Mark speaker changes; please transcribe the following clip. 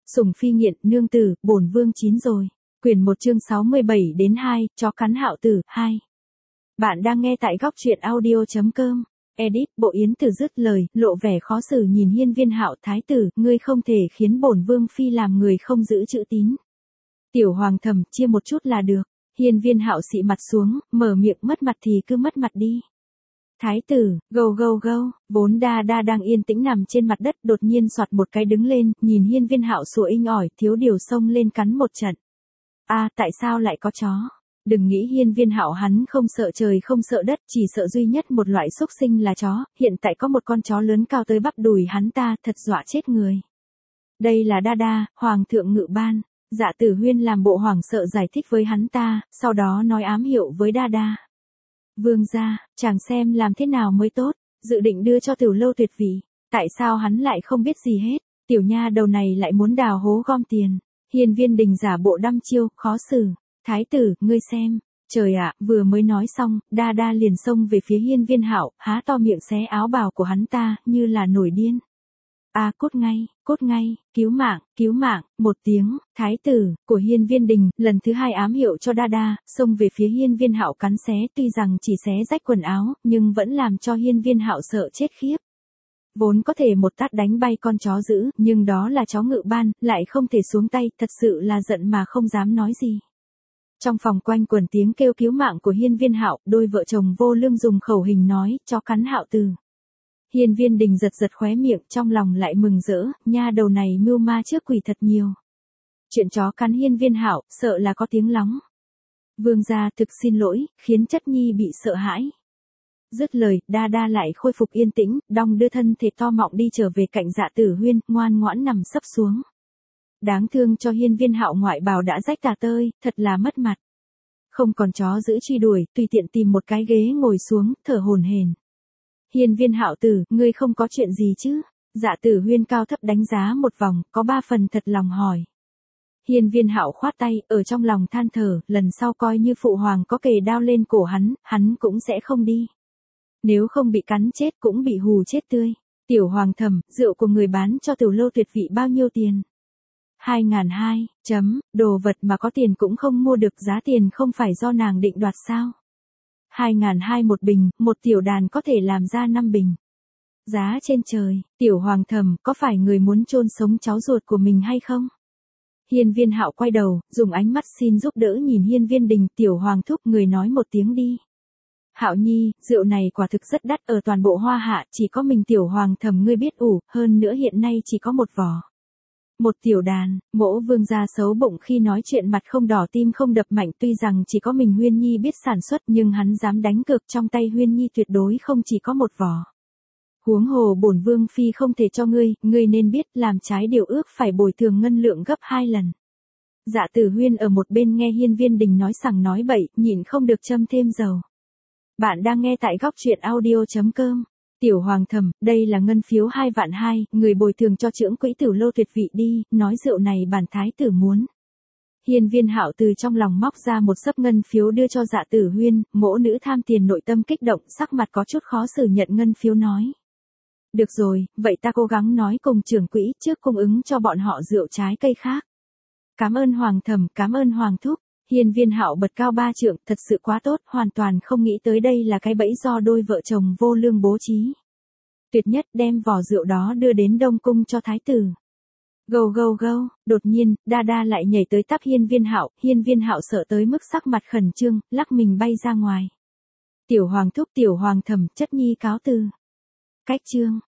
Speaker 1: Sủng phi nghiện, nương tử, bổn vương chín rồi. Quyển 1 chương 67-2, chó cắn Hạo Tử, 2. Bạn đang nghe tại góc truyện audio.com. Edit, Bộ Yến Tử dứt lời, lộ vẻ khó xử nhìn Hiên Viên Hạo, thái tử, ngươi không thể khiến bổn vương phi làm người không giữ chữ tín. Tiểu hoàng thầm, chia một chút là được. Hiên Viên Hạo xị mặt xuống, mở miệng, mất mặt thì cứ mất mặt đi. Thái tử, gâu gâu gâu, vốn đa đa đang yên tĩnh nằm trên mặt đất, đột nhiên soạt một cái đứng lên, nhìn Hiên Viên Hạo sủa inh ỏi, thiếu điều xông lên cắn một trận. Tại sao lại có chó? Đừng nghĩ Hiên Viên Hạo hắn không sợ trời không sợ đất, chỉ sợ duy nhất một loại xúc sinh là chó, hiện tại có một con chó lớn cao tới bắp đùi hắn ta, thật dọa chết người. Đây là đa đa, hoàng thượng ngự ban. Dạ Tử Huyên làm bộ hoảng sợ giải thích với hắn ta, sau đó nói ám hiệu với đa đa. Vương gia, chàng xem làm thế nào mới tốt, dự định đưa cho Tiểu Lâu tuyệt vị, tại sao hắn lại không biết gì hết, tiểu nha đầu này lại muốn đào hố gom tiền. Hiên Viên Đình giả bộ đăm chiêu, khó xử. Thái tử, ngươi xem. Trời ạ, vừa mới nói xong, đa đa liền xông về phía Hiên Viên Hạo, há to miệng xé áo bào của hắn ta, như là nổi điên. Cút ngay, cứu mạng, một tiếng, thái tử, của Hiên Viên Đình, lần thứ hai ám hiệu cho đa đa, xông về phía Hiên Viên Hạo cắn xé, tuy rằng chỉ xé rách quần áo, nhưng vẫn làm cho Hiên Viên Hạo sợ chết khiếp. Vốn có thể một tát đánh bay con chó dữ, nhưng đó là chó ngự ban, lại không thể xuống tay, thật sự là giận mà không dám nói gì. Trong phòng quanh quẩn tiếng kêu cứu mạng của Hiên Viên Hạo, đôi vợ chồng Vô Lương dùng khẩu hình nói, chó cắn Hạo Tử. Hiên Viên Đình giật giật khóe miệng, trong lòng lại mừng rỡ, nha đầu này mưu ma trước quỷ thật nhiều. Chuyện chó cắn Hiên Viên Hạo, sợ là có tiếng lóng. Vương gia thực xin lỗi, khiến chất nhi bị sợ hãi. Dứt lời, đa đa lại khôi phục yên tĩnh, đong đưa thân thể to mọng đi trở về cạnh Dạ Tử Huyên, ngoan ngoãn nằm sấp xuống. Đáng thương cho Hiên Viên Hạo ngoại bào đã rách tả tơi, thật là mất mặt. Không còn chó giữ truy đuổi, tùy tiện tìm một cái ghế ngồi xuống, thở hổn hển. Hiên Viên Hạo tử, ngươi không có chuyện gì chứ? Dạ Tử Huyên cao thấp đánh giá một vòng, có 3 phần thật lòng hỏi. Hiên Viên Hạo khoát tay, ở trong lòng than thở, lần sau coi như phụ hoàng có kề đao lên cổ hắn cũng sẽ không đi. Nếu không bị cắn chết cũng bị hù chết tươi. Tiểu hoàng thầm, rượu của người bán cho Tiểu Lâu tuyệt vị bao nhiêu tiền? 2.200, đồ vật mà có tiền cũng không mua được, giá tiền không phải do nàng định đoạt sao? 2.200 một bình, một tiểu đàn có thể làm ra 5 bình. Giá trên trời, tiểu hoàng thầm, có phải người muốn chôn sống cháu ruột của mình hay không? Hiên Viên Hạo quay đầu, dùng ánh mắt xin giúp đỡ nhìn Hiên Viên Đình, tiểu hoàng thúc, người nói một tiếng đi. Hạo nhi, rượu này quả thực rất đắt, ở toàn bộ Hoa Hạ, chỉ có mình tiểu hoàng thầm ngươi biết ủ, hơn nữa hiện nay chỉ có một vỏ. Một tiểu đàn, Mỗ vương gia xấu bụng khi nói chuyện mặt không đỏ tim không đập mạnh, tuy rằng chỉ có mình Huyên Nhi biết sản xuất nhưng hắn dám đánh cược trong tay Huyên Nhi tuyệt đối không chỉ có một vỏ. Huống hồ bổn vương phi không thể cho ngươi nên biết làm trái điều ước phải bồi thường ngân lượng gấp 2 lần. Dạ Tử Huyên ở một bên nghe Hiên Viên Đình nói sằng nói bậy, nhịn không được châm thêm dầu. Bạn đang nghe tại góc truyện audio.com. Tiểu hoàng thầm, đây là ngân phiếu 2.200.000, người bồi thường cho chưởng quỹ Tiểu Lâu tuyệt vị đi, nói rượu này bản thái tử muốn. Hiên Viên Hạo từ trong lòng móc ra một xấp ngân phiếu đưa cho Dạ Tử Huyên, mỗ nữ tham tiền nội tâm kích động, sắc mặt có chút khó xử nhận ngân phiếu nói. Được rồi, vậy ta cố gắng nói cùng trưởng quỹ trước cung ứng cho bọn họ rượu trái cây khác. Cảm ơn hoàng thầm, cảm ơn hoàng thúc. Hiên Viên Hạo bật cao 3 trượng, thật sự quá tốt, hoàn toàn không nghĩ tới đây là cái bẫy do đôi vợ chồng Vô Lương bố trí. Tuyệt nhất, đem vỏ rượu đó đưa đến Đông Cung cho thái tử. Gâu, đột nhiên, đa đa lại nhảy tới tắp Hiên Viên Hạo sợ tới mức sắc mặt khẩn trương, lắc mình bay ra ngoài. Tiểu hoàng thúc, tiểu hoàng thầm, chất nhi cáo từ. Cách chương.